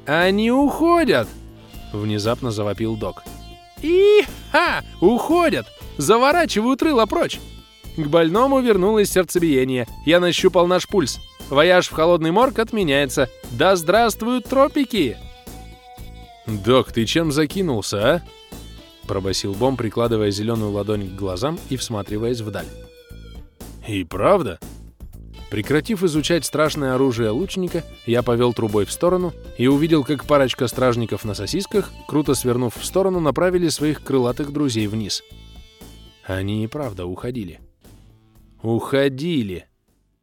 «Они уходят!» — внезапно завопил док. «И-ха! Уходят! Заворачивают рыло прочь!» К больному вернулось сердцебиение. Я нащупал наш пульс. Вояж в холодный морг отменяется. Да здравствуют тропики! «Док, ты чем закинулся, а?» — пробасил Бом, прикладывая зеленую ладонь к глазам и всматриваясь вдаль. «И правда?» Прекратив изучать страшное оружие лучника, я повел трубой в сторону и увидел, как парочка стражников на сосисках, круто свернув в сторону, направили своих крылатых друзей вниз. Они и правда уходили. Уходили!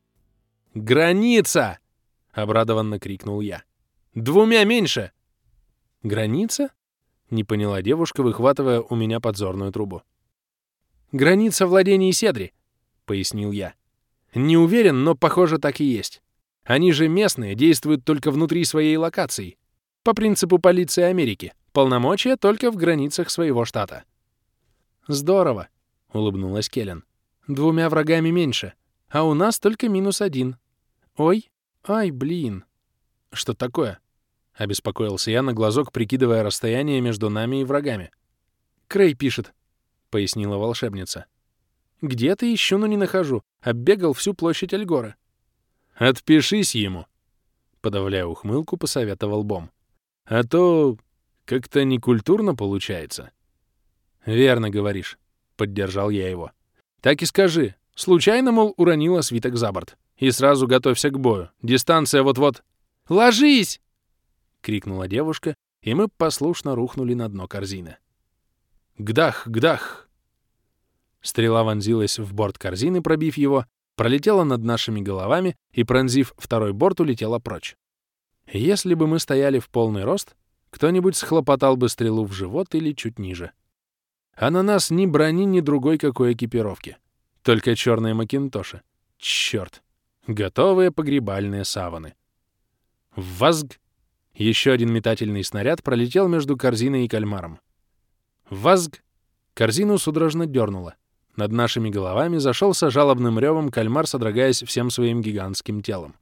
«Граница!» — обрадованно крикнул я. «2 меньше!» «Граница?» — не поняла девушка, выхватывая у меня подзорную трубу. «Граница владений Седри», — пояснил я. «Не уверен, но, похоже, так и есть. Они же местные, действуют только внутри своей локации. По принципу полиции Америки. Полномочия только в границах своего штата». «Здорово», — улыбнулась Келлен. 2 врагами меньше, а у нас только -1. Ой, ай, блин». «Что такое?» — обеспокоился я на глазок, прикидывая расстояние между нами и врагами. «Крей пишет», — пояснила волшебница. «Где-то ищу, но не нахожу. Оббегал всю площадь Альгора». «Отпишись ему», — подавляя ухмылку, посоветовал Бом. «А то как-то некультурно получается». «Верно говоришь», — поддержал я его. «Так и скажи. Случайно, мол, уронила свиток за борт. И сразу готовься к бою. Дистанция вот-вот». «Ложись!» — крикнула девушка, и мы послушно рухнули на дно корзины. «Гдах! Гдах!» Стрела вонзилась в борт корзины, пробив его, пролетела над нашими головами и, пронзив второй борт, улетела прочь. Если бы мы стояли в полный рост, кто-нибудь схлопотал бы стрелу в живот или чуть ниже. А на нас ни брони, ни другой какой экипировки. Только черные макинтоши. Черт! Готовые погребальные саваны. Вазг! Еще один метательный снаряд пролетел между корзиной и кальмаром. Вазг! Корзину судорожно дернуло. Над нашими головами зашелся жалобным ревом кальмар, содрогаясь всем своим гигантским телом.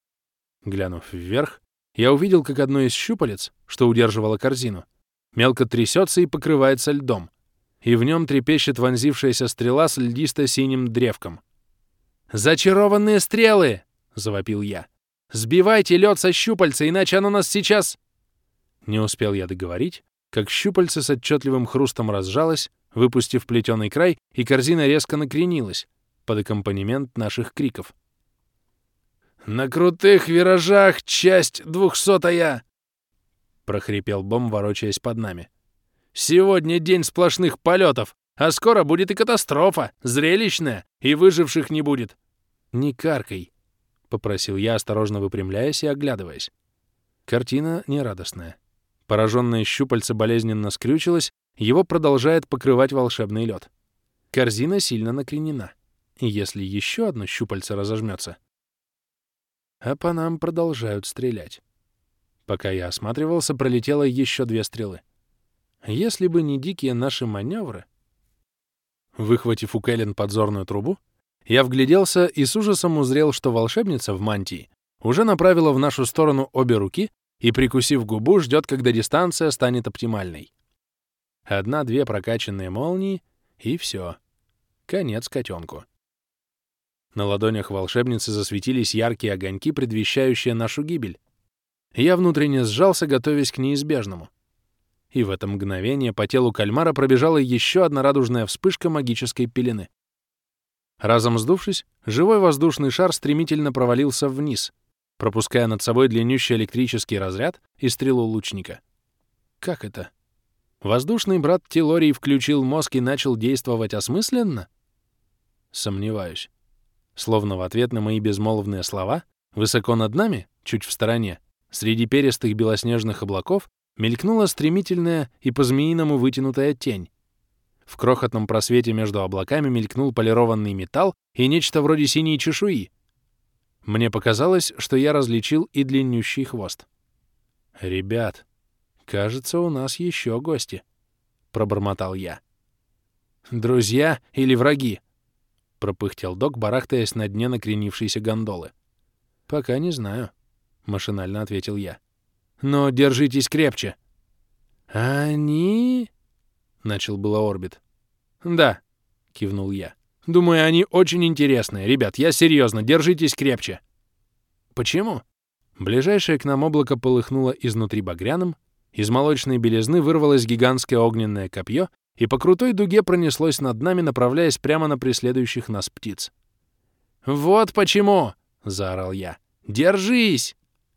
Глянув вверх, я увидел, как одно из щупалец, что удерживало корзину, мелко трясется и покрывается льдом, и в нем трепещет вонзившаяся стрела с льдисто-синим древком. «Зачарованные стрелы!» — завопил я. «Сбивайте лед со щупальца, иначе оно нас сейчас...» Не успел я договорить, как щупальце с отчетливым хрустом разжалось, выпустив плетеный край, и корзина резко накренилась под аккомпанемент наших криков. «На крутых виражах часть 200-я!» — прохрипел Бом, ворочаясь под нами. «Сегодня день сплошных полетов, а скоро будет и катастрофа, зрелищная, и выживших не будет». «Не каркай», — попросил я, осторожно выпрямляясь и оглядываясь. Картина нерадостная. Пораженное щупальце болезненно скрючилось, его продолжает покрывать волшебный лед. Корзина сильно накренена. И если еще одно щупальце разожмется... А по нам продолжают стрелять. Пока я осматривался, пролетело еще 2 стрелы. Если бы не дикие наши маневры... Выхватив у Кэлен подзорную трубу, я вгляделся и с ужасом узрел, что волшебница в мантии уже направила в нашу сторону обе руки и, прикусив губу, ждет, когда дистанция станет оптимальной. 1-2 прокачанные молнии, и все. Конец котенку. На ладонях волшебницы засветились яркие огоньки, предвещающие нашу гибель. Я внутренне сжался, готовясь к неизбежному. И в это мгновение по телу кальмара пробежала еще одна радужная вспышка магической пелены. Разом сдувшись, живой воздушный шар стремительно провалился вниз, пропуская над собой длиннющий электрический разряд и стрелу лучника. Как это? Воздушный брат Телорий включил мозг и начал действовать осмысленно? Сомневаюсь. Словно в ответ на мои безмолвные слова, высоко над нами, чуть в стороне, среди перистых белоснежных облаков, мелькнула стремительная и по-змеиному вытянутая тень. В крохотном просвете между облаками мелькнул полированный металл и нечто вроде синей чешуи. Мне показалось, что я различил и длиннющий хвост. «Ребят, кажется, у нас еще гости», — пробормотал я. «Друзья или враги?» — пропыхтел док, барахтаясь на дне накренившейся гондолы. «Пока не знаю», — машинально ответил я. Но держитесь крепче». «Они?» — начал было Орбит. «Да», — кивнул я. «Думаю, они очень интересные. Ребят, я серьезно, держитесь крепче». «Почему?» Ближайшее к нам облако полыхнуло изнутри багряным, из молочной белизны вырвалось гигантское огненное копье и по крутой дуге пронеслось над нами, направляясь прямо на преследующих нас птиц. «Вот почему!» — заорал я. «Держись!»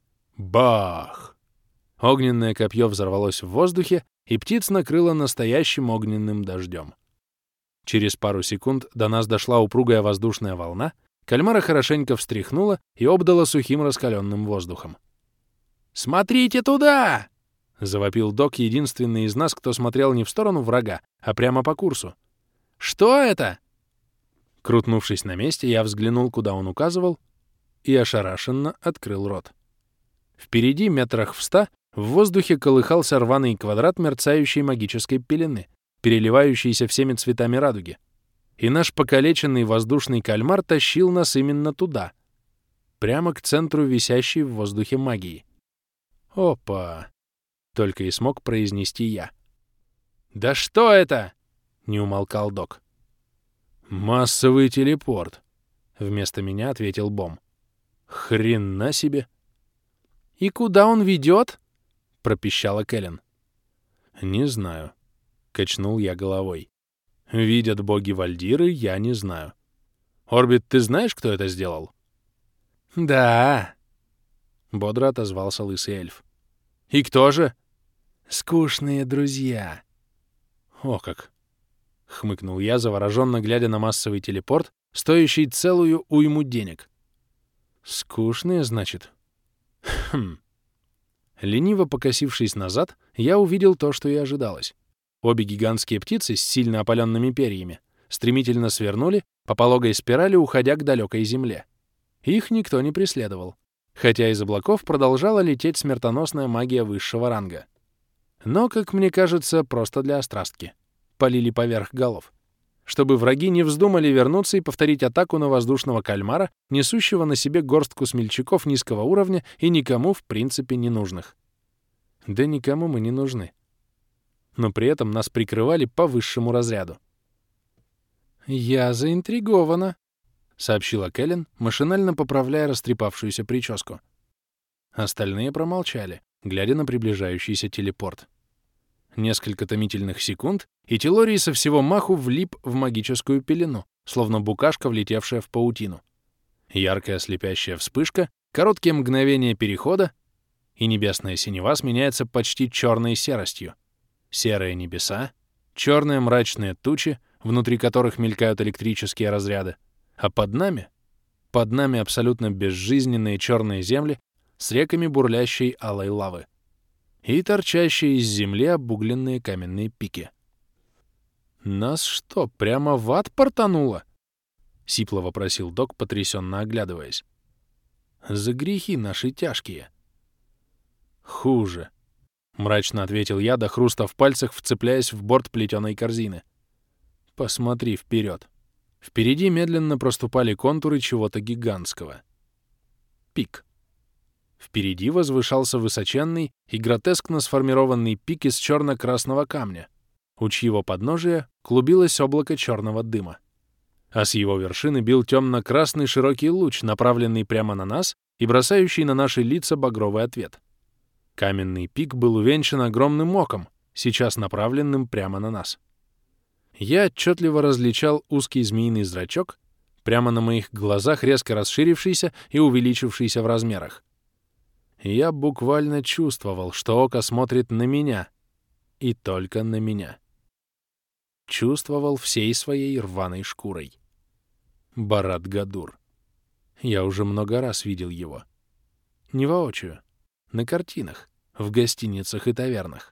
Бах! Огненное копье взорвалось в воздухе, и птиц накрыло настоящим огненным дождем. Через пару секунд до нас дошла упругая воздушная волна, кальмара хорошенько встряхнула и обдала сухим раскаленным воздухом. «Смотрите туда!» — завопил Док, единственный из нас, кто смотрел не в сторону врага, а прямо по курсу. «Что это?» Крутнувшись на месте, я взглянул, куда он указывал, и ошарашенно открыл рот. Впереди, метрах в 100, в воздухе колыхался рваный квадрат мерцающей магической пелены, переливающейся всеми цветами радуги. И наш покалеченный воздушный кальмар тащил нас именно туда, прямо к центру висящей в воздухе магии. «Опа!» — только и смог произнести я. «Да что это?» — не умолкал Док. «Массовый телепорт», — вместо меня ответил Бом. «Хрена себе!» «И куда он ведет?» — пропищала Кэлен. «Не знаю», — качнул я головой. «Видят боги Вальдиры, я не знаю. Орбит, ты знаешь, кто это сделал?» «Да», — бодро отозвался лысый эльф. «И кто же?» «Скучные друзья». «О как!» — хмыкнул я, завороженно глядя на массовый телепорт, стоящий целую уйму денег. «Скучные, значит?» «Хм». Лениво покосившись назад, я увидел то, что и ожидалось. Обе гигантские птицы с сильно опаленными перьями стремительно свернули по пологой спирали, уходя к далекой земле. Их никто не преследовал, хотя из облаков продолжала лететь смертоносная магия высшего ранга. Но, как мне кажется, просто для острастки. Полили поверх голов. Чтобы враги не вздумали вернуться и повторить атаку на воздушного кальмара, несущего на себе горстку смельчаков низкого уровня и никому, в принципе, не нужных. Да никому мы не нужны. Но при этом нас прикрывали по высшему разряду. «Я заинтригована», — сообщила Кэлен, машинально поправляя растрепавшуюся прическу. Остальные промолчали, глядя на приближающийся телепорт. Несколько томительных секунд, и Телорий со всего маху влип в магическую пелену, словно букашка, влетевшая в паутину. Яркая слепящая вспышка, короткие мгновения перехода, и небесная синева сменяется почти черной серостью. Серые небеса, черные мрачные тучи, внутри которых мелькают электрические разряды, а под нами абсолютно безжизненные черные земли с реками бурлящей алой лавы и торчащие из земли обугленные каменные пики. «Нас что, прямо в ад портануло?» — сипло вопросил Док, потрясенно оглядываясь. «За грехи наши тяжкие». «Хуже», — мрачно ответил я, до хруста в пальцах, вцепляясь в борт плетеной корзины. «Посмотри вперед». Впереди медленно проступали контуры чего-то гигантского. Пик. Впереди возвышался высоченный и гротескно сформированный пик из черно-красного камня, у чьего подножия клубилось облако черного дыма. А с его вершины бил темно-красный широкий луч, направленный прямо на нас и бросающий на наши лица багровый ответ. Каменный пик был увенчан огромным оком, сейчас направленным прямо на нас. Я отчетливо различал узкий змеиный зрачок, прямо на моих глазах резко расширившийся и увеличившийся в размерах. Я буквально чувствовал, что око смотрит на меня, и только на меня. Чувствовал всей своей рваной шкурой. Барат-Гадур. Я уже много раз видел его. Не воочию, на картинах, в гостиницах и тавернах.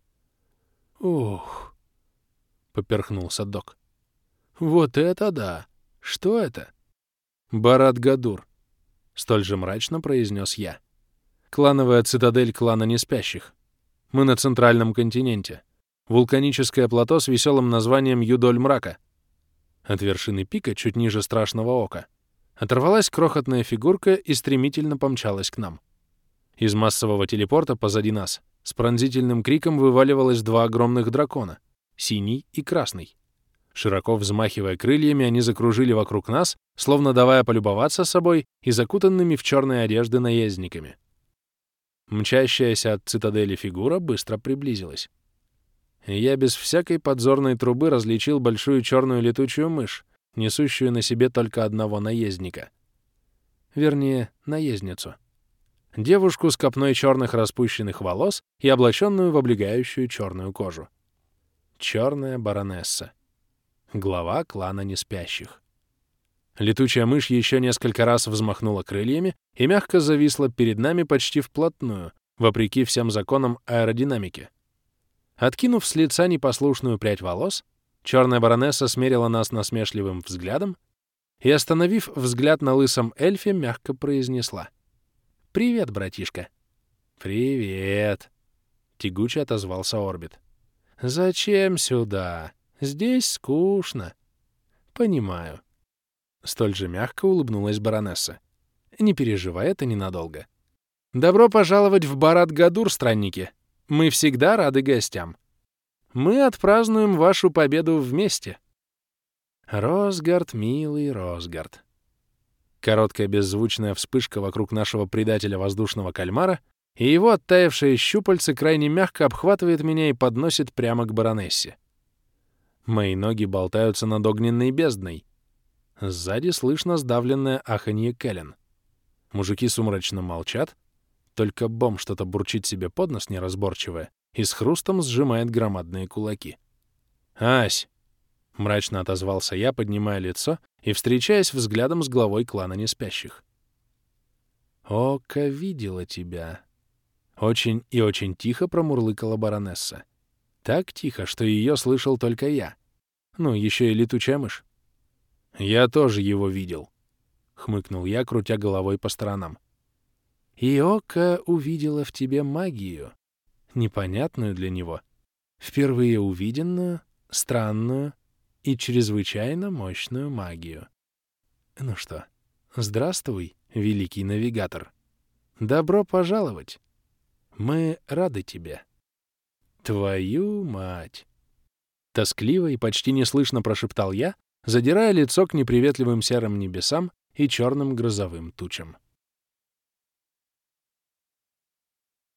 «Ух!» — поперхнулся Док. «Вот это да! Что это?» «Барат-Гадур», — столь же мрачно произнес я. «Клановая цитадель клана Неспящих. Мы на центральном континенте. Вулканическое плато с веселым названием Юдоль Мрака. От вершины пика, чуть ниже страшного ока, оторвалась крохотная фигурка и стремительно помчалась к нам. Из массового телепорта позади нас с пронзительным криком вываливалось два огромных дракона — синий и красный. Широко взмахивая крыльями, они закружили вокруг нас, словно давая полюбоваться собой и закутанными в черные одежды наездниками. Мчащаяся от цитадели фигура быстро приблизилась. Я без всякой подзорной трубы различил большую черную летучую мышь, несущую на себе только одного наездника. Вернее, наездницу. Девушку с копной черных распущенных волос и облаченную в облегающую черную кожу. Черная баронесса. Глава клана неспящих. Летучая мышь еще несколько раз взмахнула крыльями и мягко зависла перед нами почти вплотную, вопреки всем законам аэродинамики. Откинув с лица непослушную прядь волос, черная баронесса смерила нас насмешливым взглядом и, остановив взгляд на лысом эльфе, мягко произнесла: «Привет, братишка». «Привет», — тягуче отозвался Орбит. «Зачем сюда? Здесь скучно». «Понимаю». Столь же мягко улыбнулась баронесса. «Не переживай, это ненадолго. Добро пожаловать в Барат-Гадур, странники. Мы всегда рады гостям. Мы отпразднуем вашу победу вместе». Росгард, милый Росгард. Короткая беззвучная вспышка вокруг нашего предателя воздушного кальмара, и его оттаившие щупальцы крайне мягко обхватывает меня и подносит прямо к баронессе. Мои ноги болтаются над огненной бездной. Сзади слышно сдавленное аханье Кэлен. Мужики сумрачно молчат, только Бом что-то бурчит себе под нос неразборчивое и с хрустом сжимает громадные кулаки. «Ась!» — мрачно отозвался я, поднимая лицо и встречаясь взглядом с главой клана неспящих. «Ока видела тебя». Очень и очень тихо промурлыкала баронесса. Так тихо, что ее слышал только я. Ну, еще и летучая мышь. «Я тоже его видел», — хмыкнул я, крутя головой по сторонам. «И Ока увидела в тебе магию, непонятную для него, впервые увиденную, странную и чрезвычайно мощную магию. Ну что, здравствуй, великий навигатор. Добро пожаловать. Мы рады тебе». «Твою мать!» Тоскливо и почти неслышно прошептал я, задирая лицо к неприветливым серым небесам и черным грозовым тучам.